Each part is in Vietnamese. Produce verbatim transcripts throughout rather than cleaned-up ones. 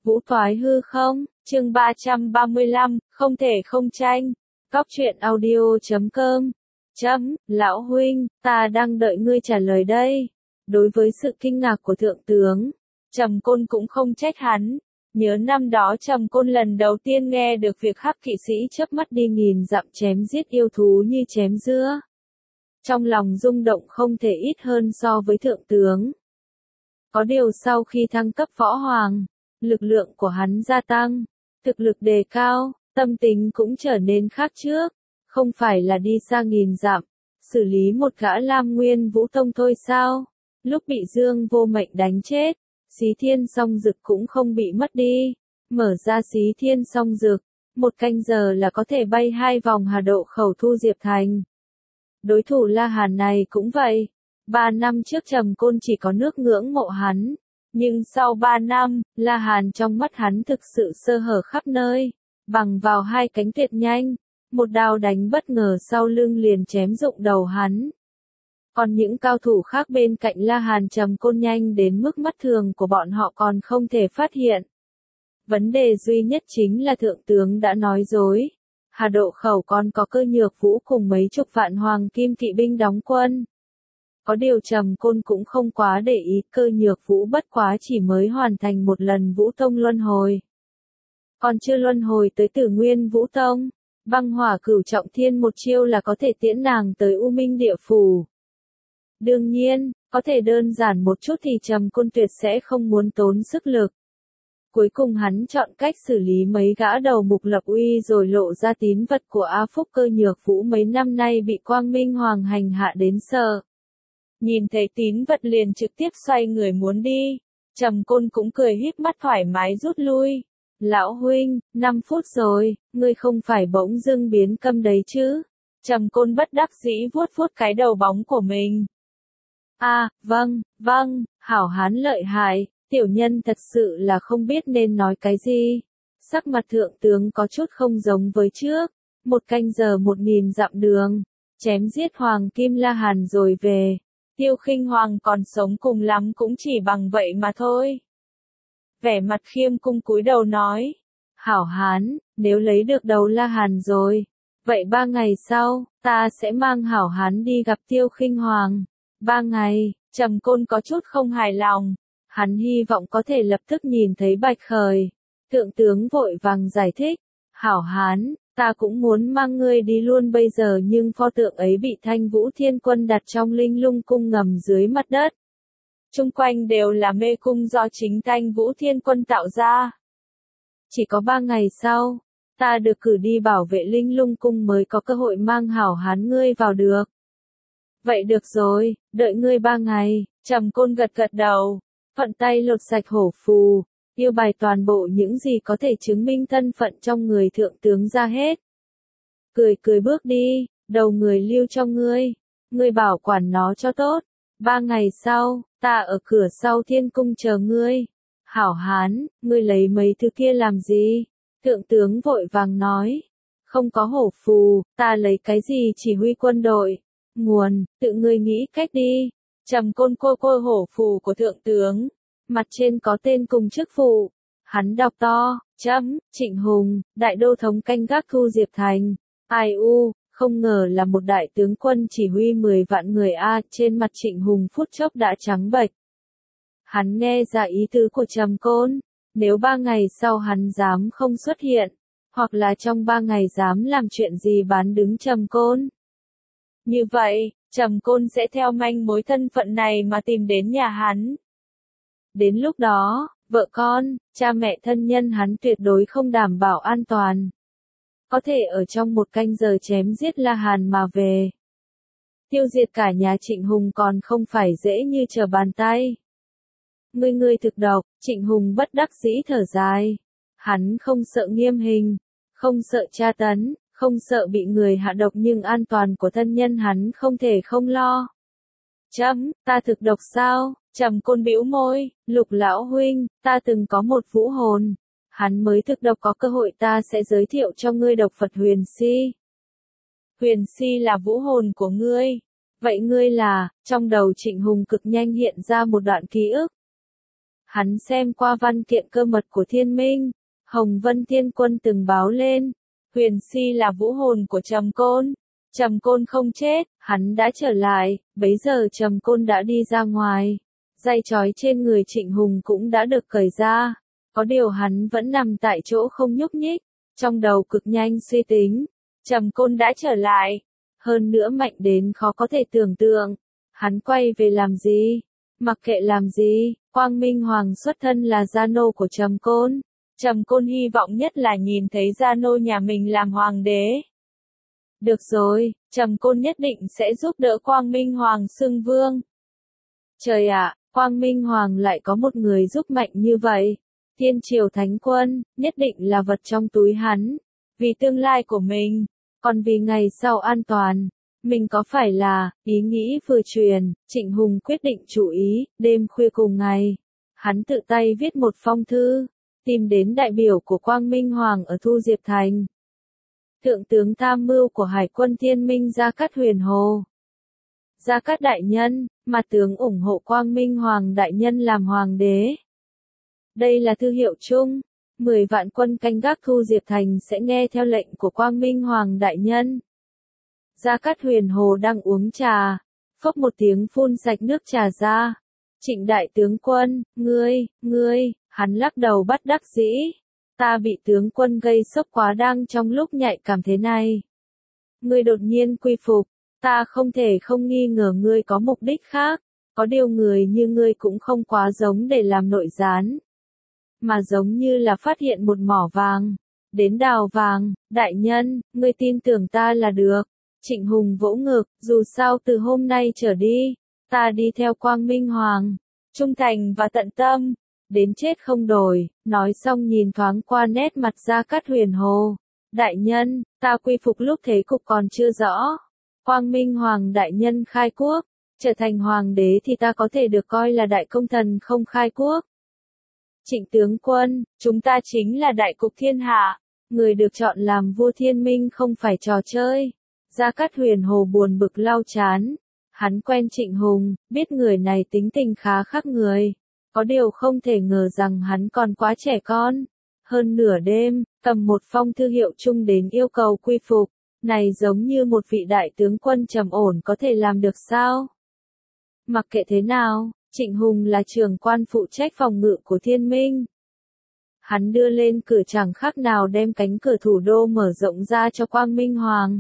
Vũ thoái hư không, chương ba trăm ba mươi lăm, không thể không tranh. Cóc truyện audio chấm com. Chấm, lão huynh, ta đang đợi ngươi trả lời đây. Đối với sự kinh ngạc của thượng tướng, Trầm Côn cũng không trách hắn. Nhớ năm đó Trầm Côn lần đầu tiên nghe được việc hắc kỵ sĩ chớp mắt đi nghìn dặm chém giết yêu thú như chém dưa. Trong lòng rung động không thể ít hơn so với thượng tướng. Có điều sau khi thăng cấp võ hoàng, lực lượng của hắn gia tăng, thực lực đề cao, tâm tính cũng trở nên khác trước, không phải là đi xa nghìn dặm, xử lý một gã Lam Nguyên Vũ Tông thôi sao? Lúc bị Dương Vô Mệnh đánh chết, Xí Thiên Song Dực cũng không bị mất đi, mở ra Xí Thiên Song Dực, một canh giờ là có thể bay hai vòng Hà Độ Khẩu thu Diệp Thành. Đối thủ La Hàn này cũng vậy, ba năm trước Trầm Côn chỉ có nước ngưỡng mộ hắn. Nhưng sau ba năm, La Hàn trong mắt hắn thực sự sơ hở khắp nơi, bằng vào hai cánh tuyệt nhanh, một đao đánh bất ngờ sau lưng liền chém rụng đầu hắn. Còn những cao thủ khác bên cạnh La Hàn Trầm Côn nhanh đến mức mắt thường của bọn họ còn không thể phát hiện. Vấn đề duy nhất chính là thượng tướng đã nói dối. Hà Độ Khẩu còn có Cơ Nhược Vũ cùng mấy chục vạn hoàng kim kỵ binh đóng quân. Có điều Trầm Côn cũng không quá để ý, Cơ Nhược Vũ bất quá chỉ mới hoàn thành một lần Vũ Tông luân hồi. Còn chưa luân hồi tới Tử Nguyên Vũ Tông, băng hỏa cửu trọng thiên một chiêu là có thể tiễn nàng tới U Minh Địa Phủ. Đương nhiên, có thể đơn giản một chút thì Trầm Côn tuyệt sẽ không muốn tốn sức lực. Cuối cùng hắn chọn cách xử lý mấy gã đầu mục lập uy rồi lộ ra tín vật của A Phúc. Cơ Nhược Vũ mấy năm nay bị Quang Minh Hoàng hành hạ đến sợ. Nhìn thấy tín vật liền trực tiếp xoay người muốn đi, Trầm Côn cũng cười híp mắt thoải mái rút lui. Lão huynh, năm phút rồi, ngươi không phải bỗng dưng biến câm đấy chứ? Trầm Côn bất đắc dĩ vuốt vuốt cái đầu bóng của mình. À, vâng, vâng, hảo hán lợi hại, tiểu nhân thật sự là không biết nên nói cái gì. Sắc mặt thượng tướng có chút không giống với trước, một canh giờ một nghìn dặm đường, chém giết Hoàng Kim La Hàn rồi về. Tiêu Khinh Hoàng còn sống cùng lắm cũng chỉ bằng vậy mà thôi. Vẻ mặt khiêm cung cúi đầu nói. Hảo hán, nếu lấy được đầu La Hàn rồi, vậy ba ngày sau, ta sẽ mang hảo hán đi gặp Tiêu Khinh Hoàng. Ba ngày, Trầm Côn có chút không hài lòng. Hắn hy vọng có thể lập tức nhìn thấy Bạch Khởi. Thượng tướng vội vàng giải thích. Hảo hán, ta cũng muốn mang ngươi đi luôn bây giờ nhưng pho tượng ấy bị Thanh Vũ Thiên Quân đặt trong Linh Lung cung ngầm dưới mặt đất. Chung quanh đều là mê cung do chính Thanh Vũ Thiên Quân tạo ra. Chỉ có ba ngày sau, ta được cử đi bảo vệ Linh Lung cung mới có cơ hội mang hảo hán ngươi vào được. Vậy được rồi, đợi ngươi ba ngày. Trầm Côn gật gật đầu, thuận tay lột sạch hổ phù, tiêu bài toàn bộ những gì có thể chứng minh thân phận trong người thượng tướng ra hết. Cười cười bước đi, đầu người lưu cho ngươi, ngươi bảo quản nó cho tốt. Ba ngày sau, ta ở cửa sau thiên cung chờ ngươi. Hảo hán, ngươi lấy mấy thứ kia làm gì? Thượng tướng vội vàng nói. Không có hổ phù, ta lấy cái gì chỉ huy quân đội? Nguồn, tự ngươi nghĩ cách đi. Trầm Côn cô cô hổ phù của thượng tướng, mặt trên có tên cùng chức vụ. Hắn đọc to, chấm, Trịnh Hùng, đại đô thống canh gác thu Diệp Thành. Ai u, không ngờ là một đại tướng quân chỉ huy mười vạn người a. Trên mặt Trịnh Hùng phút chốc đã trắng bệch. Hắn nghe ra ý tứ của Trầm Côn, nếu ba ngày sau hắn dám không xuất hiện, hoặc là trong ba ngày dám làm chuyện gì bán đứng Trầm Côn. Như vậy, Trầm Côn sẽ theo manh mối thân phận này mà tìm đến nhà hắn. Đến lúc đó, vợ con, cha mẹ thân nhân hắn tuyệt đối không đảm bảo an toàn. Có thể ở trong một canh giờ chém giết La Hàn mà về. Tiêu diệt cả nhà Trịnh Hùng còn không phải dễ như trở bàn tay. Ngươi ngươi thực độc, Trịnh Hùng bất đắc dĩ thở dài. Hắn không sợ nghiêm hình, không sợ tra tấn, không sợ bị người hạ độc nhưng an toàn của thân nhân hắn không thể không lo. Chấm, ta thực độc sao? Trầm Côn bĩu môi, Lục lão huynh, ta từng có một vũ hồn. Hắn mới thực độc, có cơ hội ta sẽ giới thiệu cho ngươi độc Phật Huyền Si. Huyền Si là vũ hồn của ngươi. Vậy ngươi là, trong đầu Trịnh Hùng cực nhanh hiện ra một đoạn ký ức. Hắn xem qua văn kiện cơ mật của Thiên Minh, Hồng Vân Thiên Quân từng báo lên, Huyền Si là vũ hồn của Trầm Côn. Trầm Côn không chết, hắn đã trở lại, bấy giờ Trầm Côn đã đi ra ngoài. Dây trói trên người Trịnh Hùng cũng đã được cởi ra. Có điều hắn vẫn nằm tại chỗ không nhúc nhích, trong đầu cực nhanh suy tính. Trầm Côn đã trở lại, hơn nữa mạnh đến khó có thể tưởng tượng. Hắn quay về làm gì? Mặc kệ làm gì, Quang Minh Hoàng xuất thân là gia nô của Trầm Côn. Trầm Côn hy vọng nhất là nhìn thấy gia nô nhà mình làm hoàng đế. Được rồi, Trầm Côn nhất định sẽ giúp đỡ Quang Minh Hoàng xưng vương. Trời ạ, Quang Minh Hoàng lại có một người giúp mạnh như vậy. Thiên Triều Thánh Quân, nhất định là vật trong túi hắn. Vì tương lai của mình, còn vì ngày sau an toàn. Mình có phải là, ý nghĩ vừa truyền, Trịnh Hùng quyết định chú ý, đêm khuya cùng ngày. Hắn tự tay viết một phong thư, tìm đến đại biểu của Quang Minh Hoàng ở Thu Diệp Thành. Thượng tướng tham mưu của Hải quân Thiên Minh Gia Cát Huyền Hồ. Gia Cát đại nhân, mà tướng ủng hộ Quang Minh Hoàng đại nhân làm hoàng đế. Đây là thư hiệu chung, mười vạn quân canh gác Thu Diệp Thành sẽ nghe theo lệnh của Quang Minh Hoàng đại nhân. Gia Cát Huyền Hồ đang uống trà, phốc một tiếng phun sạch nước trà ra. Trịnh đại tướng quân, ngươi, ngươi, hắn lắc đầu bất đắc dĩ. Ta bị tướng quân gây sốc quá đang trong lúc nhạy cảm thế này. Ngươi đột nhiên quy phục, ta không thể không nghi ngờ ngươi có mục đích khác, có điều người như ngươi cũng không quá giống để làm nội gián. Mà giống như là phát hiện một mỏ vàng, đến đào vàng, đại nhân, ngươi tin tưởng ta là được. Trịnh Hùng vỗ ngực, dù sao từ hôm nay trở đi, ta đi theo Quang Minh Hoàng, trung thành và tận tâm, đến chết không đổi. Nói xong nhìn thoáng qua nét mặt Gia Cát Huyền Hồ. Đại nhân, ta quy phục lúc thế cục còn chưa rõ. Quang Minh Hoàng đại nhân khai quốc, trở thành hoàng đế thì ta có thể được coi là đại công thần không khai quốc. Trịnh tướng quân, chúng ta chính là đại cục thiên hạ, người được chọn làm vua Thiên Minh không phải trò chơi. Gia Cát Huyền Hồ buồn bực lau chán. Hắn quen Trịnh Hùng, biết người này tính tình khá khác người. Có điều không thể ngờ rằng hắn còn quá trẻ con. Hơn nửa đêm, cầm một phong thư hiệu chung đến yêu cầu quy phục. Này giống như một vị đại tướng quân trầm ổn có thể làm được sao? Mặc kệ thế nào, Trịnh Hùng là trưởng quan phụ trách phòng ngự của Thiên Minh. Hắn đưa lên cửa chẳng khác nào đem cánh cửa thủ đô mở rộng ra cho Quang Minh Hoàng.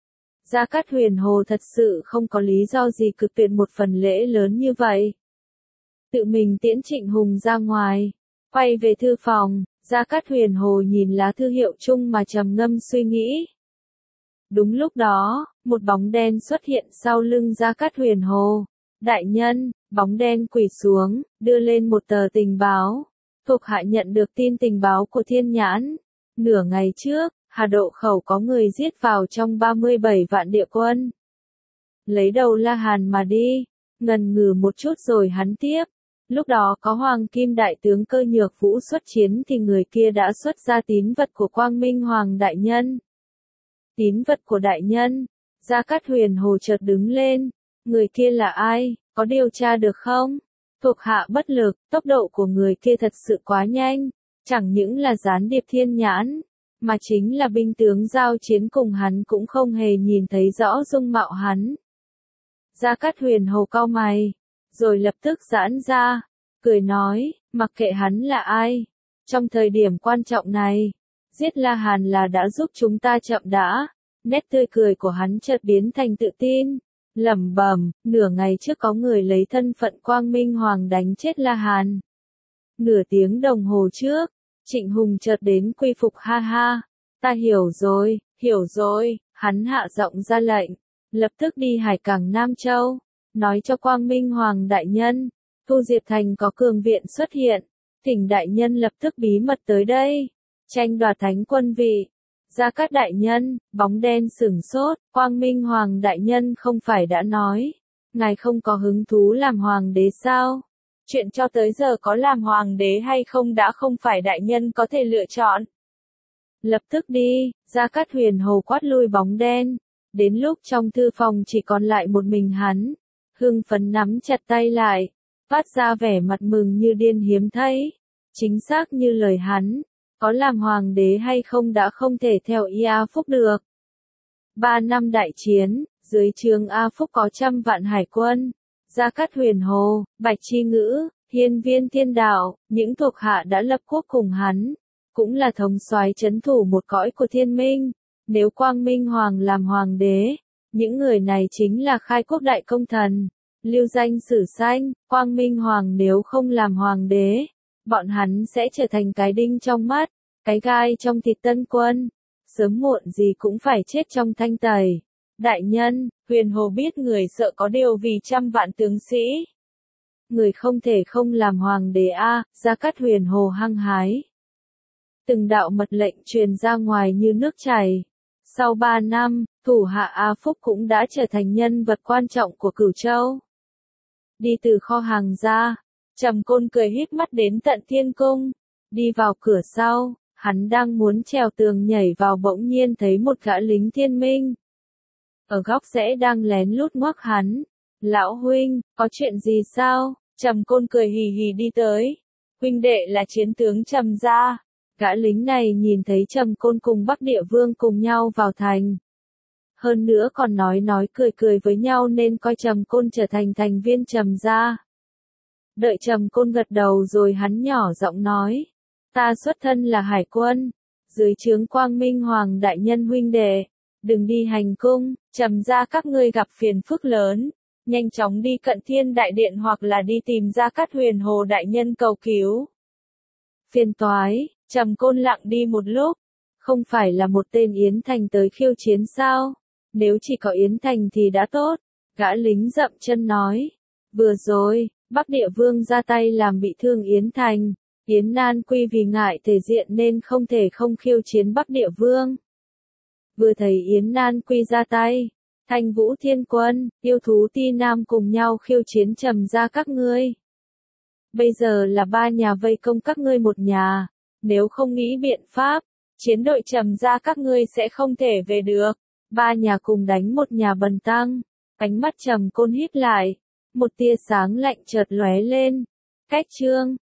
Gia Cát Huyền Hồ thật sự không có lý do gì cự tuyệt một phần lễ lớn như vậy. Tự mình tiễn Trịnh Hùng ra ngoài, quay về thư phòng, Gia Cát Huyền Hồ nhìn lá thư hiệu chung mà trầm ngâm suy nghĩ. Đúng lúc đó, một bóng đen xuất hiện sau lưng Gia Cát Huyền Hồ. Đại nhân, bóng đen quỳ xuống, đưa lên một tờ tình báo. Thuộc hạ nhận được tin tình báo của Thiên Nhãn. Nửa ngày trước, Hà Độ Khẩu có người giết vào trong ba mươi bảy vạn địa quân. Lấy đầu La Hàn mà đi. Ngần ngừ một chút rồi hắn tiếp. Lúc đó có Hoàng Kim đại tướng Cơ Nhược Vũ xuất chiến thì người kia đã xuất ra tín vật của Quang Minh Hoàng đại nhân. Tín vật của đại nhân. Gia Cát Huyền Hồ chợt đứng lên. Người kia là ai, có điều tra được không? Thuộc hạ bất lực, tốc độ của người kia thật sự quá nhanh. Chẳng những là gián điệp Thiên Nhãn, mà chính là binh tướng giao chiến cùng hắn cũng không hề nhìn thấy rõ dung mạo hắn. Gia Cát Huyền Hồ cau mày, rồi lập tức giãn ra, cười nói, mặc kệ hắn là ai. Trong thời điểm quan trọng này, giết La Hàn là đã giúp chúng ta chậm đã. Nét tươi cười của hắn chợt biến thành tự tin. Lẩm bẩm, nửa ngày trước có người lấy thân phận Quang Minh Hoàng đánh chết La Hàn. Nửa tiếng đồng hồ trước, Trịnh Hùng chợt đến quy phục ha ha. Ta hiểu rồi, hiểu rồi, hắn hạ giọng ra lệnh. Lập tức đi hải cảng Nam Châu, nói cho Quang Minh Hoàng đại nhân, Thu Diệp Thành có cường viện xuất hiện. Thỉnh đại nhân lập tức bí mật tới đây, tranh đoạt thánh quân vị. Gia Cát đại nhân, bóng đen sửng sốt, Quang Minh Hoàng đại nhân không phải đã nói, ngài không có hứng thú làm hoàng đế sao? Chuyện cho tới giờ có làm hoàng đế hay không đã không phải đại nhân có thể lựa chọn. Lập tức đi, Gia Cát Huyền Hồ quát lui bóng đen. Đến lúc trong thư phòng chỉ còn lại một mình hắn, hưng phấn nắm chặt tay lại. phát ra vẻ mặt mừng như điên hiếm thấy. Chính xác như lời hắn, có làm hoàng đế hay không đã không thể theo ý A Phúc được. Ba năm đại chiến, dưới trướng A Phúc có trăm vạn hải quân, Gia Cát Huyền Hồ, Bạch Chi Ngữ, Hiên Viên Thiên Đạo, những thuộc hạ đã lập quốc cùng hắn, cũng là thống soái trấn thủ một cõi của thiên minh. Nếu Quang Minh Hoàng làm hoàng đế, những người này chính là khai quốc đại công thần, lưu danh sử xanh. Quang Minh Hoàng nếu không làm hoàng đế, bọn hắn sẽ trở thành cái đinh trong mắt, cái gai trong thịt Tân Quân, sớm muộn gì cũng phải chết trong thanh tẩy. Đại nhân, Huyền Hồ biết người sợ có điều vì trăm vạn tướng sĩ. Người không thể không làm hoàng đế a, Gia Cát Huyền Hồ hăng hái. Từng đạo mật lệnh truyền ra ngoài như nước chảy. Sau ba năm, thủ hạ A Phúc cũng đã trở thành nhân vật quan trọng của Cửu Châu. Đi từ kho hàng ra, Trầm Côn cười híp mắt đến tận thiên cung, đi vào cửa sau, hắn đang muốn trèo tường nhảy vào bỗng nhiên thấy một gã lính thiên minh. Ở góc rẽ đang lén lút ngoắc hắn. Lão huynh, có chuyện gì sao? Trầm Côn cười hì hì đi tới. Huynh đệ là chiến tướng Trầm gia. Gã lính này nhìn thấy Trầm Côn cùng Bắc Địa Vương cùng nhau vào thành. Hơn nữa còn nói nói cười cười với nhau nên coi Trầm Côn trở thành thành viên Trầm gia. Đợi Trầm Côn gật đầu rồi hắn nhỏ giọng nói. Ta xuất thân là hải quân. Dưới trướng Quang Minh Hoàng đại nhân huynh đệ. Đừng đi hành cung, Trầm gia các ngươi gặp phiền phức lớn. Nhanh chóng đi Cận Thiên Đại Điện hoặc là đi tìm Gia Cát Huyền Hồ đại nhân cầu cứu. Phiền toái, Trầm Côn lặng đi một lúc. Không phải là một tên Yến Thành tới khiêu chiến sao? Nếu chỉ có Yến Thành thì đã tốt. Gã lính dậm chân nói. Vừa rồi, Bắc Địa Vương ra tay làm bị thương Yến Thành. Yến Nan Quy vì ngại thể diện nên không thể không khiêu chiến Bắc Địa Vương. Vừa thấy Yến Nan Quy ra tay, Thanh Vũ Thiên Quân, yêu thú Ti Nam cùng nhau khiêu chiến Trầm gia các ngươi. Bây giờ là ba nhà vây công các ngươi một nhà, nếu không nghĩ biện pháp, chiến đội Trầm gia các ngươi sẽ không thể về được. Ba nhà cùng đánh một nhà bần tăng. Ánh mắt Trầm Côn híp lại, một tia sáng lạnh chợt lóe lên. Cách chương